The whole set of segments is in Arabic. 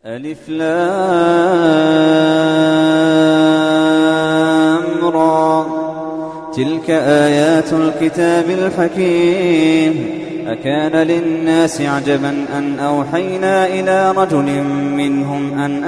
ألف لام را تلك آيات الكتاب الحكيم أكان للناس عجبا أن أوحينا إلى رجل منهم أن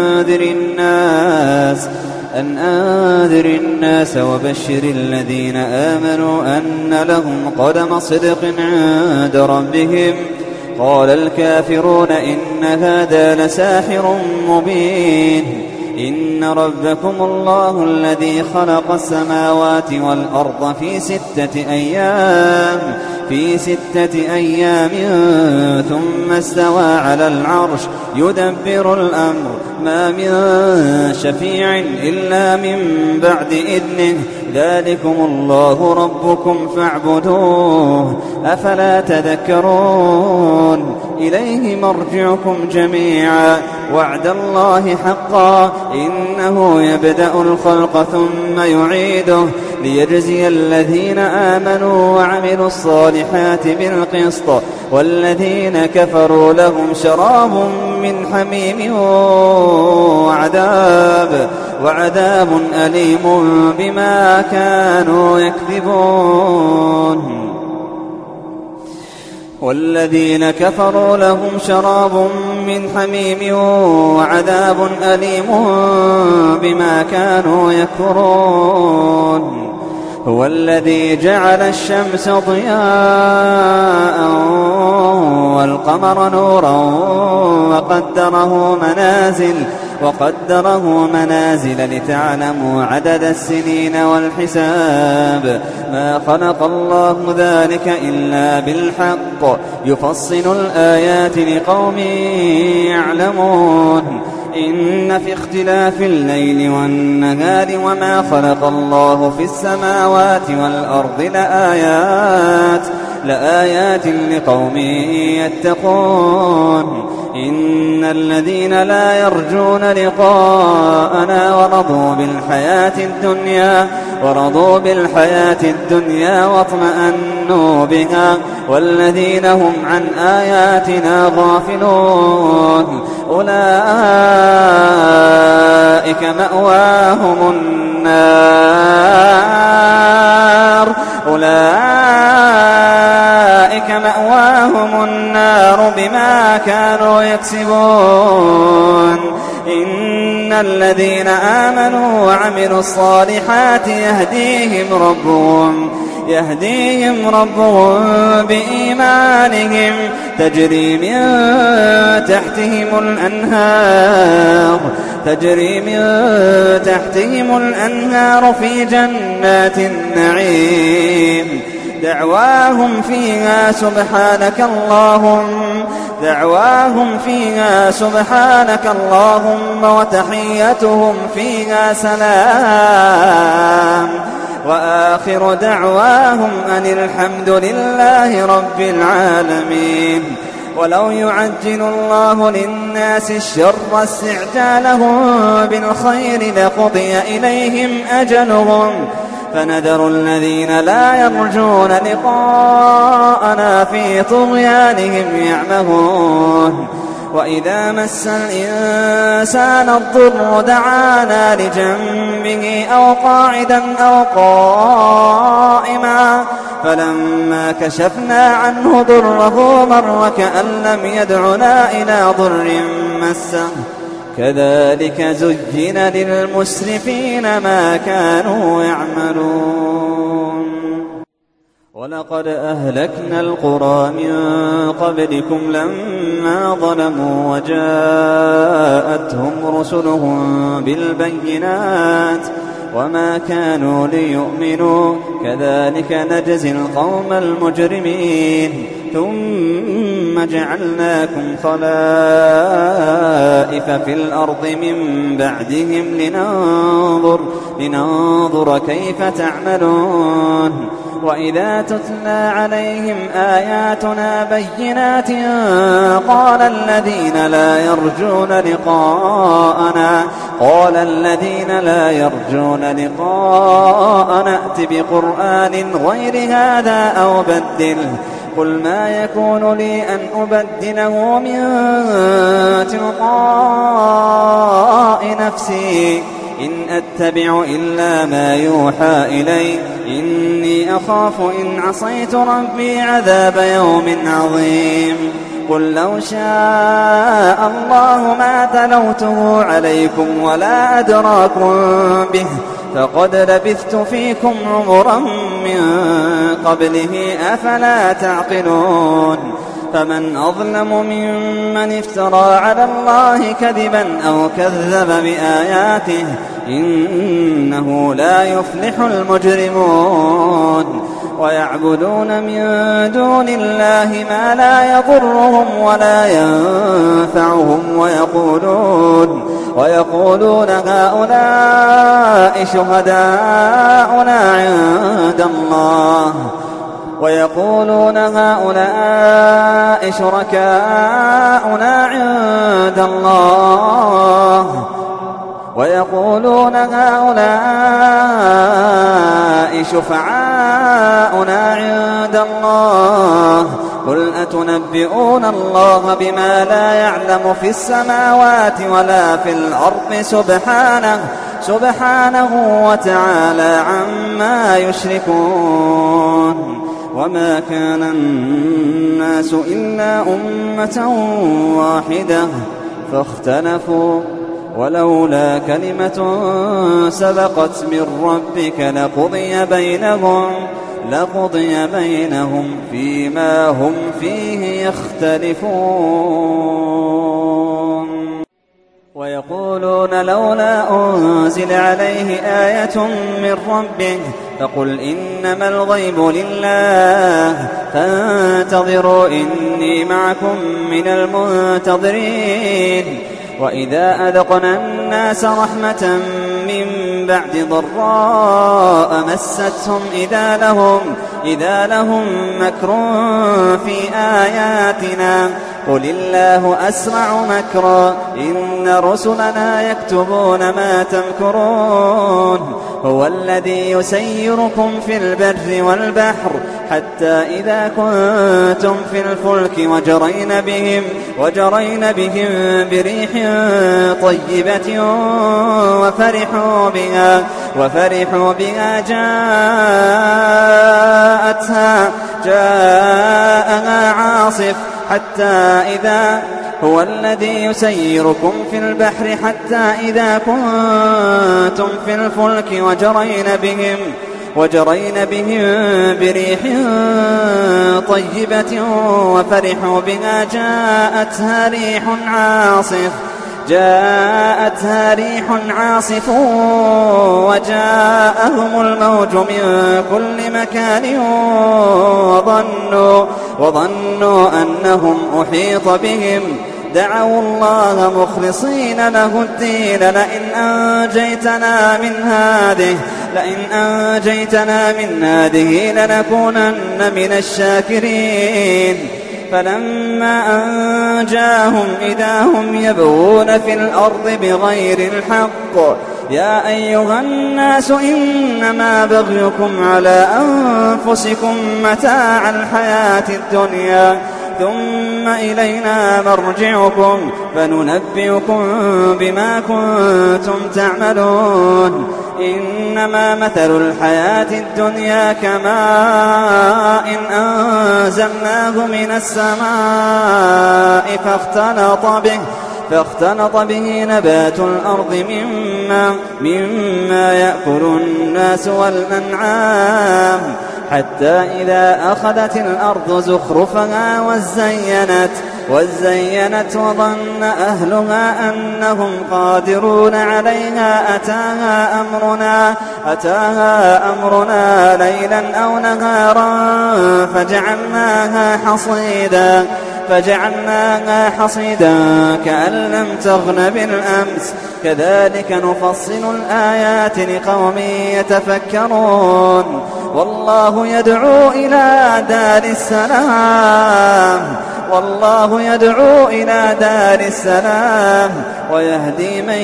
أنذر الناس وبشر الذين آمنوا أن لهم قدم صدق عند ربهم. قال الكافرون إن هذا لساحر مبين. إن ربكم الله الذي خلق السماوات والأرض في 6 أيام ثم استوى على العرش يدبر الأمر ما من شفيع إلا من بعد إذنه ذلكم الله ربكم فاعبدوه أفلا تذكرون. إليه مرجعكم جميعا وعد الله حقا إنه يبدأ الخلق ثم يعيده ليجزي الذين آمنوا وعملوا الصالحات بالقسط والذين كفروا لهم شراب من حميم وعذاب أليم بما كانوا يكذبون. والذين كفروا لهم شراب من حميم وعذاب أليم بما كانوا يكفرون. هو الذي جعل الشمس ضياء والقمر نورا وقدره منازل لتعلموا عدد السنين والحساب ما خلق الله ذلك إلا بالحق يفصل الآيات لقوم يعلمون. إن في اختلاف الليل والنهار وما خلق الله في السماوات والأرض لآيات لقوم يتقون. إن الذين لا يرجون لقاءنا ورضوا بالحياة الدنيا واطمأنوا بها والذين هم عن آياتنا غافلون أولئك مأواهم النار بما كانوا يكسبون. إن الذين آمنوا وعملوا الصالحات يهديهم ربهم بإيمانهم تجري من تحتهم الأنهار في جنات النعيم دعواهم فيها سبحانك اللهم وتحيتهم فيها سلام وآخر دعواهم أن الحمد لله رب العالمين. ولو يعجل الله للناس الشر استعجالهم بالخير لقضي إليهم أجلهم فنذر الذين لا يرجون لقاءنا في طغيانهم يعمهون. وإذا مس الإنسان الضر دعانا لجنبه أو قاعدا أو قائما فلما كشفنا عنه ضره مر كأن لم يدعنا إلى ضر مسه كذلك زين للمسرفين ما كانوا يعملون. ولقد أهلكنا القرى من قبلكم لما ظلموا وجاءتهم رسلهم بالبينات وما كانوا ليؤمنوا كذلك نجزي القوم المجرمين. ثم جعلناكم خلائف في الأرض من بعدهم لننظر كيف تعملون. وإذا تتلى عليهم آياتنا بينات قال الذين لا يرجون لقاءنا ائت بقرآن غير هذا أو بدله قل ما يكون لي أن أبدله من تلقاء نفسي إن أتبع إلا ما يوحى إلي إني أخاف إن عصيت ربي عذاب يوم عظيم قل لو شاء الله ما تلوته عليكم ولا أدراكم به فقد لبثت فيكم عمرا من قبله أفلا تعقلون فمن أظلم ممن افترى على الله كذبا أو كذب بآياته إنه لا يفلح المجرمون ويعبدون من دون الله ما لا يضرهم ولا ينفعهم ويقولون هؤلاء شهداؤنا عند الله ويقولون هؤلاء شركاؤنا عند الله ويقولون هؤلاء شفعاؤنا عند الله قل أتنبئون الله بما لا يعلم في السماوات ولا في الأرض سبحانه وتعالى عما يشركون وما كان الناس إلا أمة واحدة فاختلفوا ولولا كلمة سبقت من ربك لقضي بينهم فيما هم فيه يختلفون ويقولون لولا أنزل عليه آية من ربه فقل إنما الغيب لله فانتظروا إني معكم من المنتظرين وإذا أذقنا الناس رحمة من بعد ضراء مستهم إذا لهم مكر في آياتنا قل الله أسرع مكرا إن رسلنا يكتبون ما تمكرون هو الذي يسيركم في البر والبحر حتى إذا كنتم في الفلك وجرين بهم بريح طيبة وفرحوا بها جاءها عاصف حتى إذا هو الذي يسيركم في البحر حتى إذا كنتم في الفلك وجرين بهم بريح طيبة وفرحوا بها جاءتها ريح عاصف وجاءهم الموج من كل مكان وظنوا أنهم أحيط بهم دعوا الله مخلصين له الدين لئن أنجيتنا من هذه لنكونن من الشاكرين فلما أنجاهم إذا هم يبغون في الأرض بغير الحق يا أيها الناس إنما بغيكم على أنفسكم متاع الحياة الدنيا ثم إلينا مرجعكم فننبئكم بما كنتم تعملون إنما مثل الحياة الدنيا كماء أنزلناه من السماء فاختلط به نبات الأرض مما يأكل الناس والأنعام حتى إذا أخذت الأرض زخرفها وزينت وظن أهلها أنهم قادرون عليها أتاها أمرنا ليلا أو نهارا فجعلناها حصيدا كأن لم تغن بالأمس كذلك نفصل الآيات لقوم يتفكرون والله يدعو إلى دار السلام ويهدي من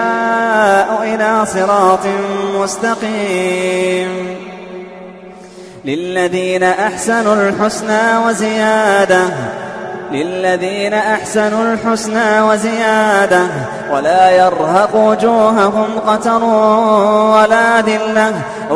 يشاء إلى صراط مستقيم للذين أحسنوا الحسنى وزيادة ولا يرهق وجوههم قتر ولا ذلة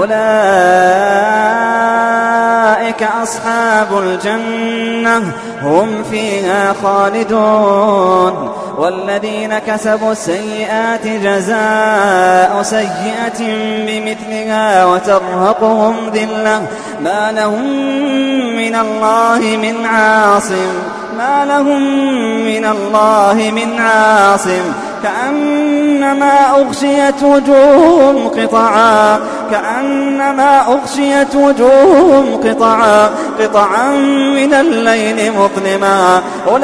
أولئك أصحاب الجنة هم فيها خالدون والذين كسبوا السيئات جزاء سيئة بمثلها وترهقهم ذلة ما لهم من الله من عاصم كأنما أغشيت وجوههم قطعا من الليل مظلما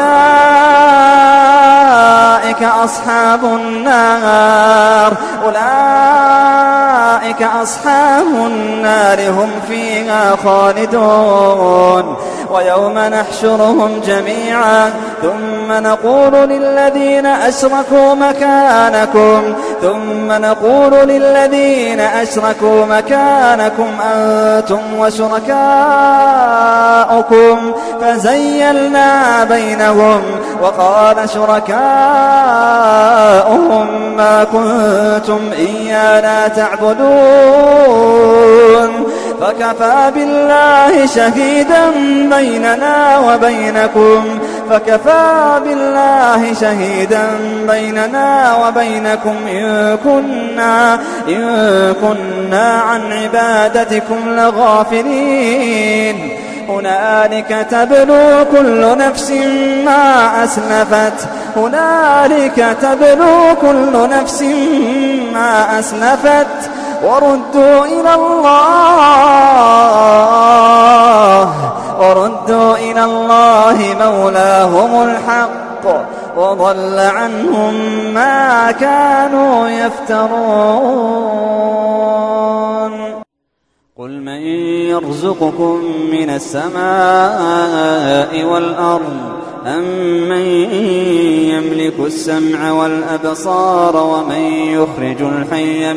أولئك أصحاب النار هم فيها خالدون ويوم نحشرهم جميعا ثم نقول للذين أشركوا مكانكم أنتم وشركاؤكم فزيلنا بينهم وقال شركاؤهم ما كنتم إيانا تعبدون فكفى بالله شهيدا بيننا وبينكم إن كنا عن عبادتكم لغافلين هنالك تبلو كل نفس ما أسلفت وردوا إلى الله مولاهم الحق وضل عنهم ما كانوا يفترون قل من يرزقكم من السماء والأرض أمن يملك السمع والأبصار ومن يخرج الحي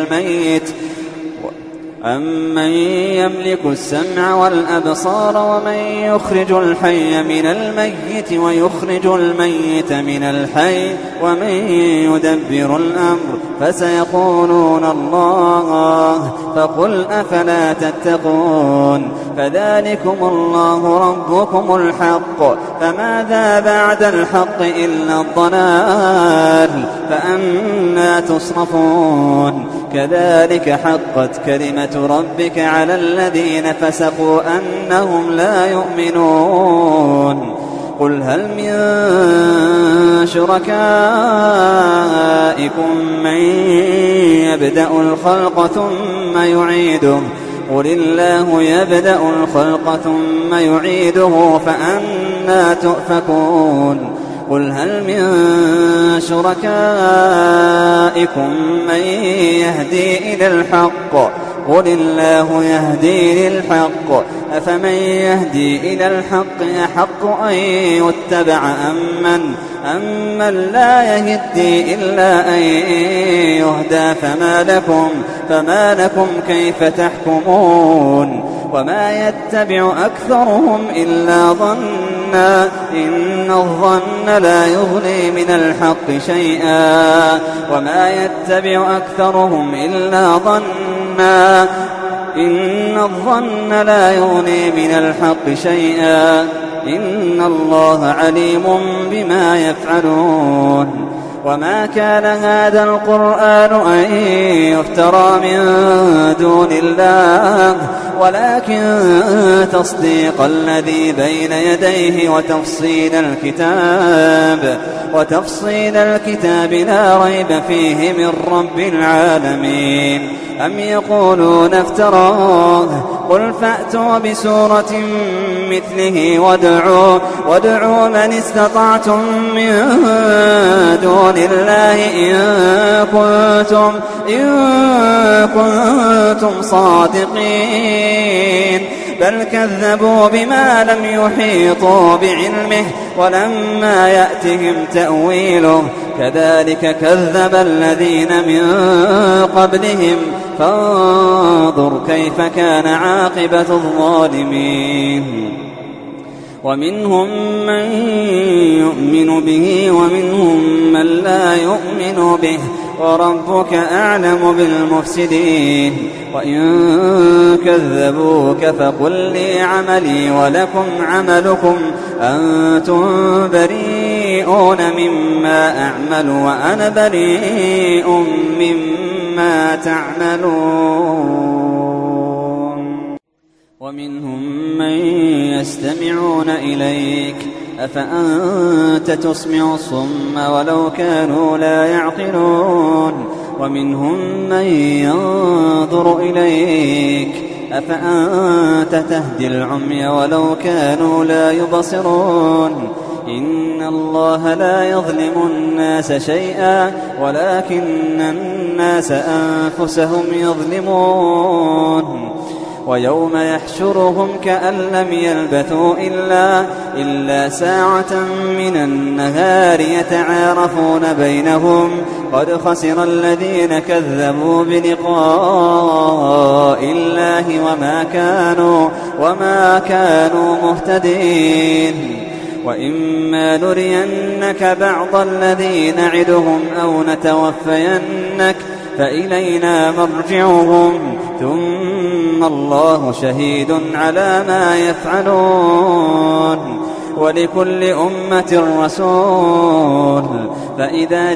من الميت ويخرج الميت من الحي ومن يدبر الأمر فسيقولون الله فقل أفلا تتقون فذلكم الله ربكم الحق فماذا بعد الحق إلا الضلال فأنى تصرفون كذلك حقت كلمة ربك على الذين فسقوا أنهم لا يؤمنون قل هل من شركائكم من يبدأ الخلق ثم يعيده قل الله يبدأ الخلق ثم يعيده فأنى تؤفكون قل هل من شركائكم من يهدي إلى الحق قل الله يهدي للحق أفمن يهدي إلى الحق أحق أن يتبع أمن لا يهدي إلا أن يهدى فما لكم كيف تحكمون وما يتبع أكثرهم إلا ظنا إن الظن لا يغني من الحق شيئا وما يتبع أكثرهم إلا ظنا إن الظن لا يغني من الحق شيئا إن الله عليم بما يفعلون وما كان هذا القرآن أن يفترى من دون الله ولكن تصديق الذي بين يديه وتفصيل الكتاب لا ريب فيه من رب العالمين أم يقولون افتراه قل فأتوا بسورة مثله وادعوا من استطعتم من دون الله إن كنتم صادقين بل كذبوا بما لم يحيطوا بعلمه ولما يأتهم تأويله كذلك كذب الذين من قبلهم فانظر كيف كان عاقبة الظالمين ومنهم من يؤمن به ومنهم من لا يؤمن به وربك أعلم بالمفسدين وإن كذبوك فقل لي عملي ولكم عملكم أنتم بريئون مما أعمل وأنا بريء مما تعملون ومنهم من يستمعون إليك أفأنت تسمع الصم ولو كانوا لا يعقلون ومنهم من ينظر إليك أفأنت تهدي العمي ولو كانوا لا يبصرون إن الله لا يظلم الناس شيئا ولكن الناس أنفسهم يظلمون ويوم يحشرهم كأن لم يلبثوا إلا ساعة من النهار يتعارفون بينهم قد خسر الذين كذبوا بلقاء الله وما كانوا مهتدين وإما نرينك بعض الذي نعدهم أو نتوفينك فإلينا مرجعهم ثم الله شهيد على ما يفعلون ولكل أمة رسول فإذا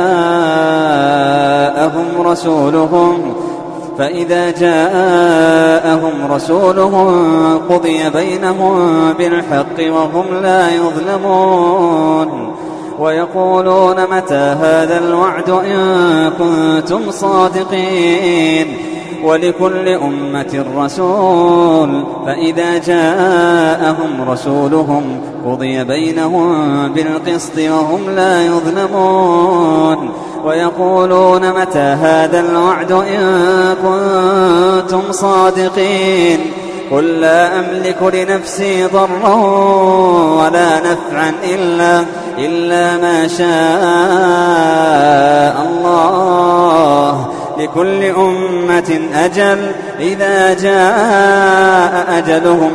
جاءهم رسولهم قضي بينهم بالحق وهم لا يظلمون ويقولون متى هذا الوعد إن كنتم صادقين ولكل أمة رسول فإذا جاءهم رسولهم قضي بينهم بالقسط وهم لا يظلمون ويقولون متى هذا الوعد إن كنتم صادقين قل لا أملك لنفسي ضرا ولا نفعا إلا ما شاء الله لكل أمة أجل إذا جاء أجلهم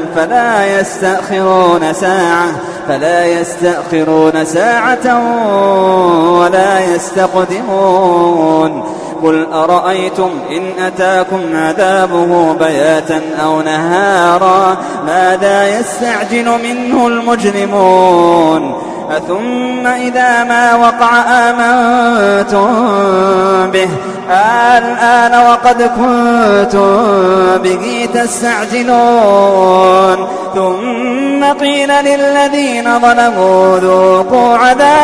فلا يستأخرون ساعة ولا يستقدمون قل أرأيتم إن أتاكم عذابه بياتا أو نهارا ماذا يستعجل منه المجرمون ثم إذا ما وقع آمنتم به الآن وقد كنتم به تستعجلون ثم قيل للذين ظلموا ذوقوا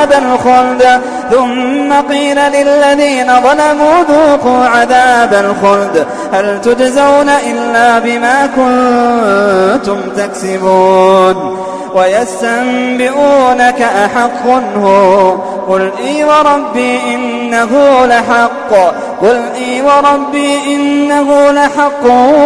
عذاب الخلد هل تجزون إلا بما كنتم تكسبون ويستنبئونك أحق هو قل إي وربي إنه لحق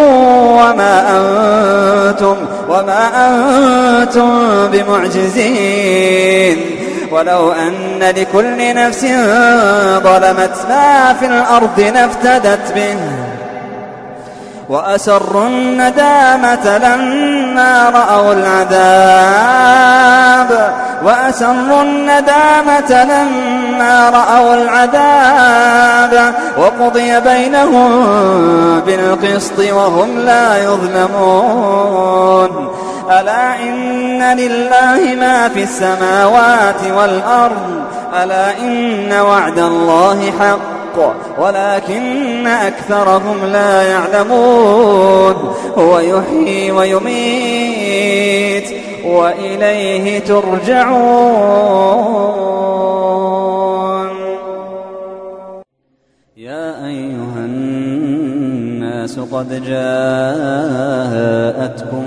وما أنتم بمعجزين ولو أن لكل نفس ظلمت ما في الأرض لافتدت به وأسروا الندامة لما رأوا العذاب وقضي بينهم بالقسط وهم لا يظلمون ألا إن لله ما في السماوات والأرض ألا إن وعد الله حق ولكن أكثرهم لا يعلمون هو يحيي ويميت وإليه ترجعون يا أيها الناس قد جاءتكم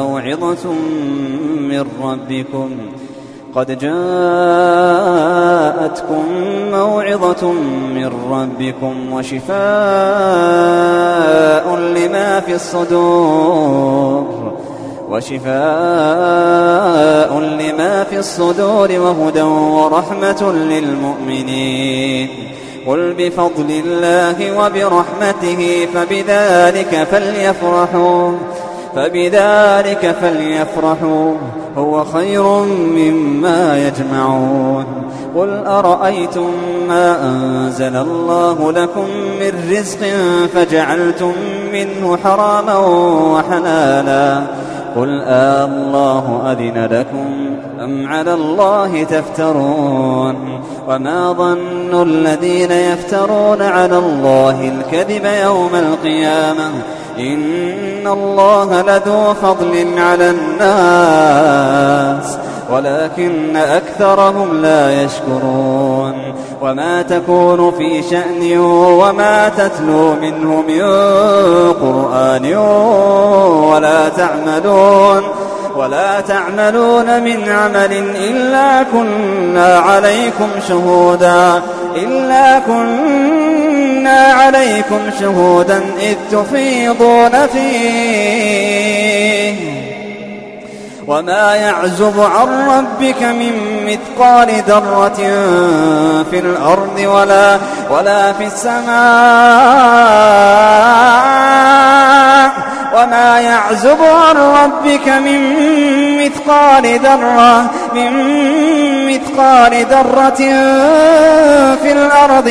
موعظة من ربكم وشفاء لما في الصدور وشفاء لما في الصدور وهدى ورحمة للمؤمنين. قل بفضل الله وبرحمته فبذلك فليفرحوا هو خير مما يجمعون. قل أرأيتم ما أنزل الله لكم من رزق فجعلتم منه حراما وحلالا قل الله أذن لكم أم على الله تفترون. وما ظن الذين يفترون على الله الكذب يوم القيامة إن الله لذو فضل على الناس ولكن أكثرهم لا يشكرون. وما تكون في شأن وما تتلو منه من قرآن ولا تعملون من عمل إلا كنا عليكم شهودا إذ تفيضون فيه. وما يعزب عن ربك من مثقال ذرة في الأرض ولا في السماء وما يعزب عن ربك من مثقال ذرة في الأرض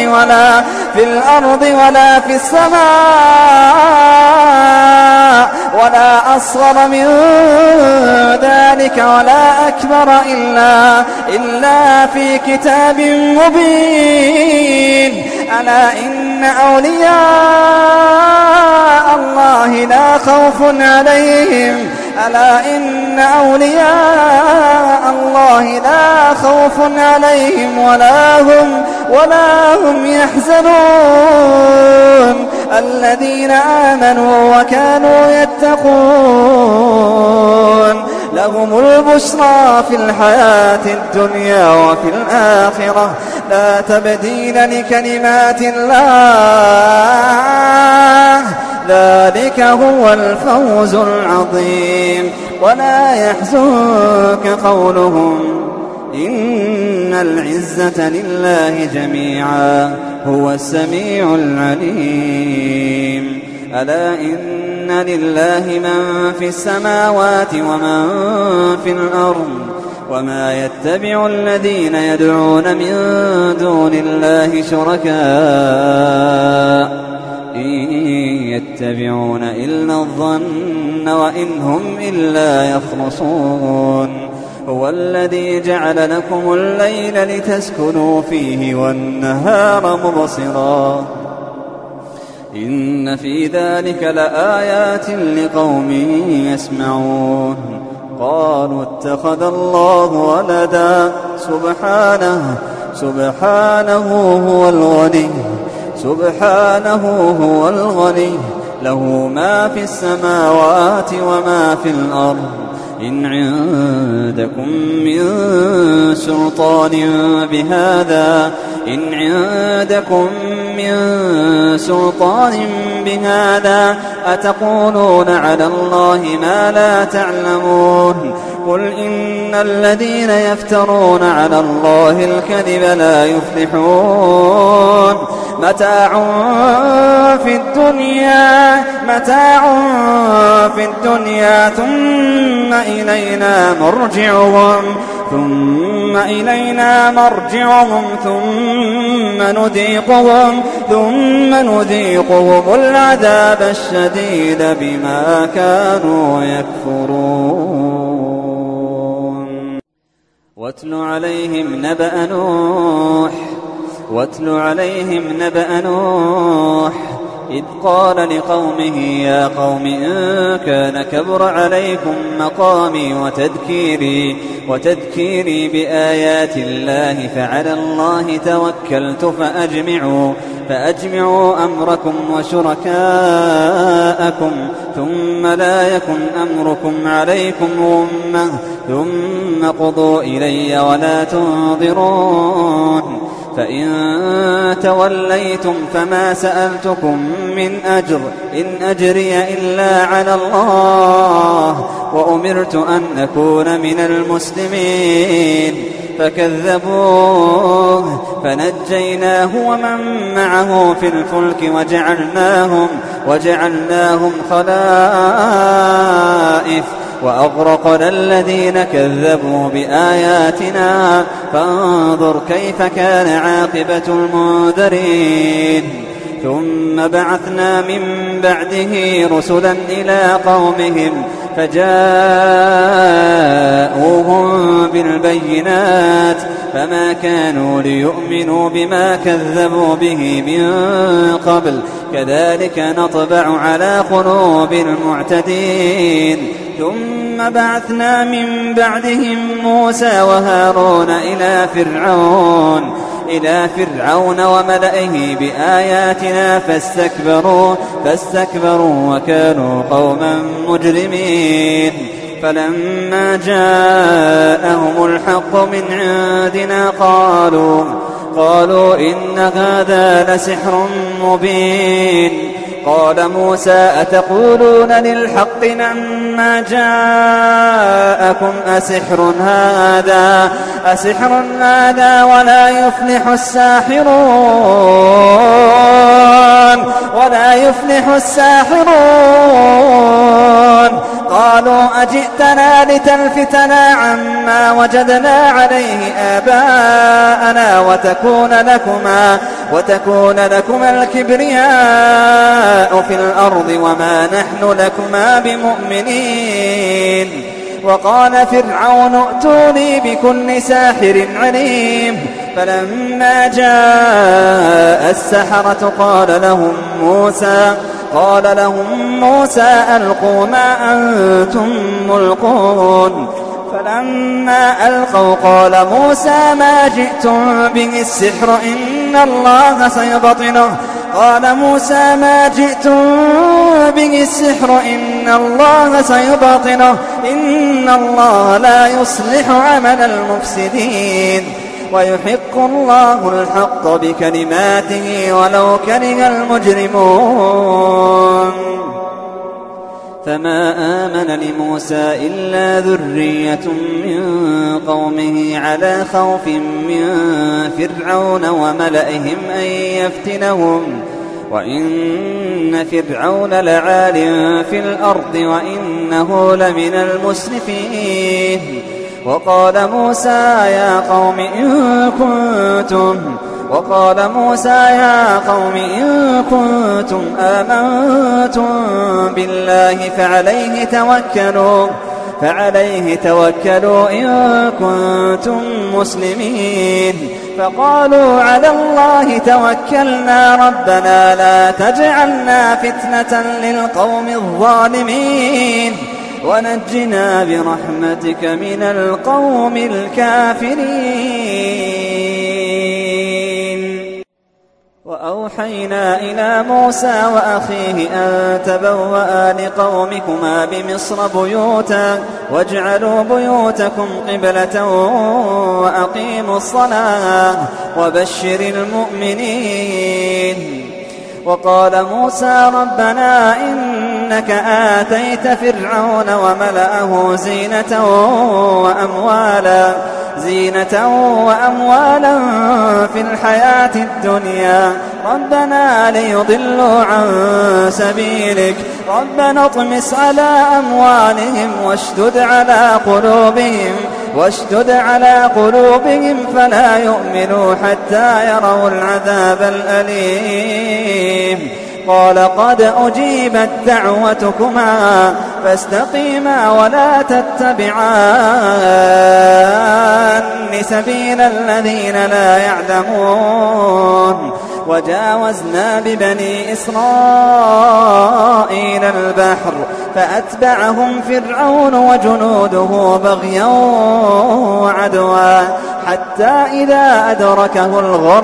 ولا في السماء ولا أصغر من ذلك ولا أكبر إلا في كتاب مبين. ألا إن أولياء الله لا خوف عليهم ولا هم يحزنون الذين آمنوا وكانوا يتقون لهم البشرى في الحياة الدنيا وفي الآخرة لا تبديل لكلمات الله ذلك هو الفوز العظيم. ولا يحزنك قولهم إن العزة لله جميعا هو السميع العليم. ألا إن لله من في السماوات ومن في الأرض وما يتبع الذين يدعون من دون الله شركاء إن يتبعون إلا الظن وإن هم إلا يخرصون. هو الذي جعل لكم الليل لتسكنوا فيه والنهار مبصرا إن في ذلك لآيات لقوم يسمعون. قالوا اتخذ الله ولدا سبحانه هو الغني له ما في السماوات وما في الأرض إن عندكم من سلطان بهذا أتقولون على الله ما لا تعلمون. قل إن الذين يفترون على الله الكذب لا يفلحون. متاع في الدنيا ثم إلينا مرجعهم ثم نذيقهم العذاب الشديد بما كانوا يكفرون. واتل عليهم نبأ نوح إذ قال لقومه يا قوم إن كان كبر عليكم مقامي وتذكيري بآيات الله فعلى الله توكلت فأجمعوا أمركم وشركاءكم ثم لا يكن أمركم عليكم غمة ثم قضوا إلي ولا تنظرون. فإن توليتم فما سألتكم من أجر إن أجري إلا على الله وأمرت أن أكون من المسلمين فكذبوه فنجيناه ومن معه في الفلك وجعلناهم خلائف وأغرقنا الذين كذبوا بآياتنا فانظر كيف كان عاقبة المنذرين ثم بعثنا من بعده رسلا إلى قومهم فجاءوهم بالبينات فما كانوا ليؤمنوا بما كذبوا به من قبل كذلك نطبع على قلوب المعتدين ثم بعثنا من بعدهم موسى وهارون إلى فرعون وملئه بآياتنا فاستكبروا وكانوا قوما مجرمين فلما جاءهم الحق من عندنا قالوا إن هذا لسحر مبين قال موسى أتقولون للحق لما جاءكم أسحر هذا ولا يفلح الساحرون قالوا أجئتنا لتلفتنا عما وجدنا عليه آباءنا وتكون لكما الكبرياء في الأرض وما نحن لكما بمؤمنين وقال فرعون ائتوني بكل ساحر عليم فلما جاء السحرة قال لهم موسى ألقوا ما أنتم ملقون فلما ألقوا قال موسى ما جئتم به السحر إن الله سيبطله إن الله لا يصلح عمل المفسدين ويحق الله الحق بكلماته ولو كره المجرمون فما آمن لموسى إلا ذرية من قومه على خوف من فرعون وملئهم أن يفتنهم وإن فرعون لعال في الأرض وإنه لمن المسرفين وقال موسى يا قوم إن كنتم آمنتم بالله فعليه توكلوا إن كنتم مسلمين فقالوا على الله توكلنا ربنا لا تجعلنا فتنة للقوم الظالمين ونجنا برحمتك من القوم الكافرين وأوحينا إلى موسى وأخيه أن تبوأ لقومكما بمصر بيوتا واجعلوا بيوتكم قبلة وأقيموا الصلاة وبشر المؤمنين وقال موسى ربنا إنك آتيت فرعون وملأه زينة وأموالا في الحياة الدنيا ربنا ليضلوا عن سبيلك ربنا اطمس على أموالهم واشدد على قلوبهم فلا يؤمنوا حتى يروا العذاب الأليم قال قد أجيبت دعوتكما فاستقيما ولا تتبعان سبيل الذين لا يعلمون وجاوزنا ببني إسرائيل البحر فأتبعهم فرعون وجنوده بغيا وعدوا حتى إذا أدركه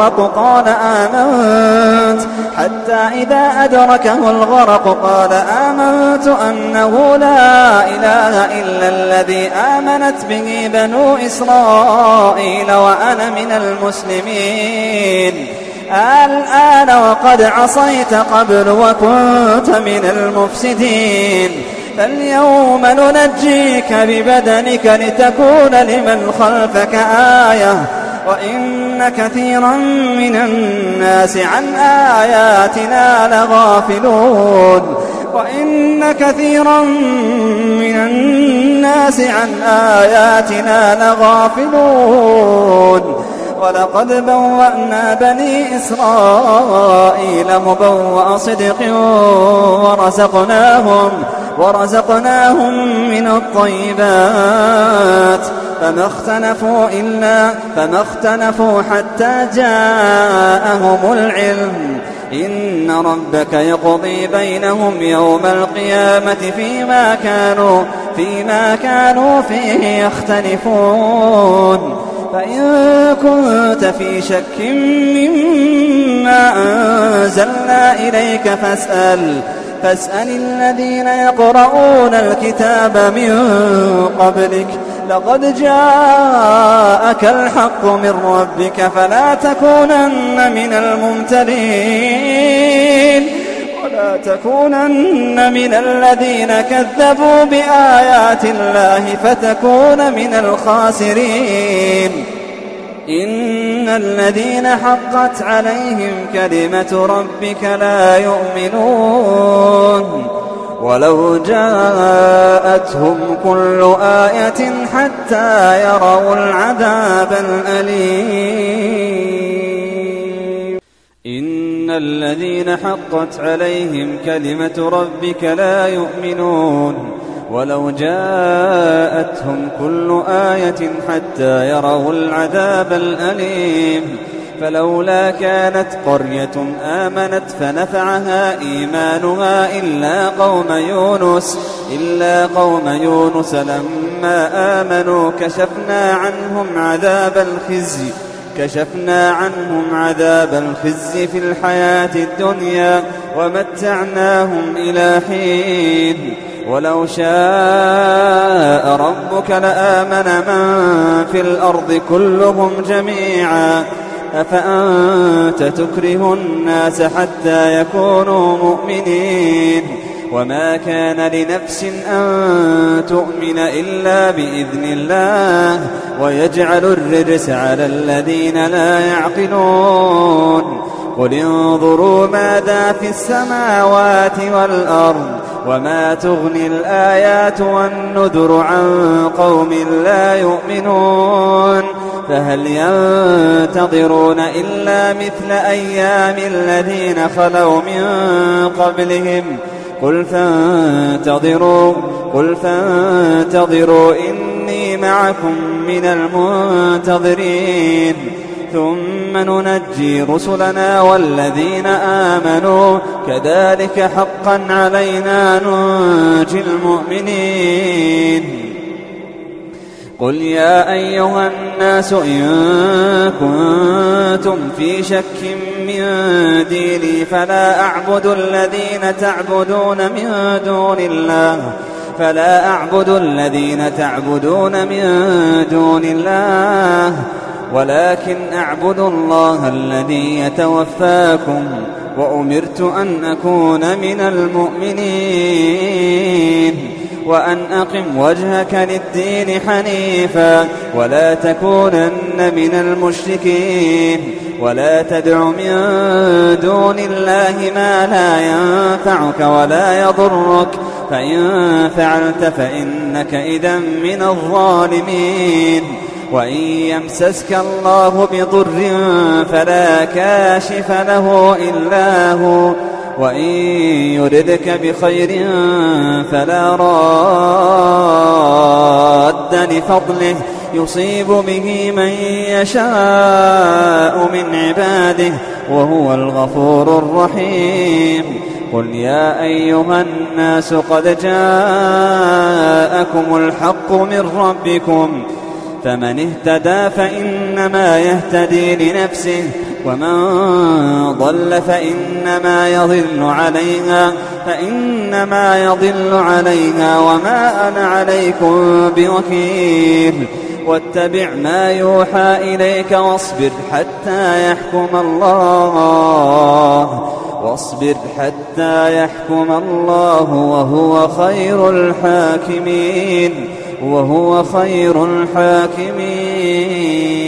الغرق قال آمنت أنه لا إله إلا الذي آمنت به بنو إسرائيل وأنا من المسلمين الآن وقد عصيت قبل وكنت من المفسدين فاليوم ننجيك ببدنك لتكون لمن خلفك آية وإن كثيرا من الناس عن آياتنا لغافلون ولقد بوأنا بني إسرائيل مبوأ صدق ورزقناهم من الطيبات فما اختلفوا حتى جاءهم العلم إن ربك يقضي بينهم يوم القيامة فيما كانوا فيه يختلفون فإن كنت في شك مما أنزلنا إليك فاسأل الذين يقرؤون الكتاب من قبلك لقد جاءك الحق من ربك فلا تكونن من الممترين ولا تكونن من الذين كذبوا بآيات الله فتكون من الخاسرين إن الذين حقت عليهم كلمة ربك لا يؤمنون ولو جاءتهم كل آية حتى يروا العذاب الأليم إن الذين حقت عليهم كلمة ربك لا يؤمنون ولو جاءتهم كل آية حتى يروا العذاب الأليم فلولا كانت قرية آمنت فنفعها إيمانها إلا قوم يونس لما آمنوا كشفنا عنهم عذاب الخزي في الحياة الدنيا ومتعناهم إلى حين ولو شاء ربك لآمن من في الأرض كلهم جميعا أفأنت تكره الناس حتى يكونوا مؤمنين وما كان لنفس أن تؤمن إلا بإذن الله ويجعل الرجس على الذين لا يعقلون قل انظروا ماذا في السماوات والأرض وما تغني الآيات والنذر عن قوم لا يؤمنون فهل ينتظرون إلا مثل أيام الذين خلوا من قبلهم قل فانتظروا إني معكم من المنتظرين ثم ننجي رسلنا والذين آمنوا كذلك حقا علينا ننجي المؤمنين قل يا أيها الناس إن كنتم في شك من ديني فلا أعبد الذين تعبدون من دون الله ولكن أعبد الله الذي يتوفاكم وأمرت أن أكون من المؤمنين وأن أقم وجهك للدين حنيفا ولا تكونن من المشركين ولا تدع من دون الله ما لا ينفعك ولا يضرك فإن فعلت فإنك إذا من الظالمين وإن يمسسك الله بضر فلا كاشف له إلا هو وإن يردك بخير فلا راد لفضله يصيب به من يشاء من عباده وهو الغفور الرحيم. قل يا أيها الناس قد جاءكم الحق من ربكم فمن اهتدى فإنما يهتدي لنفسه ومن ضل فإنما يضل عليها وما أنا عليكم بوكيل. واتبع ما يوحى إليك واصبر حتى يحكم الله وهو خير الحاكمين.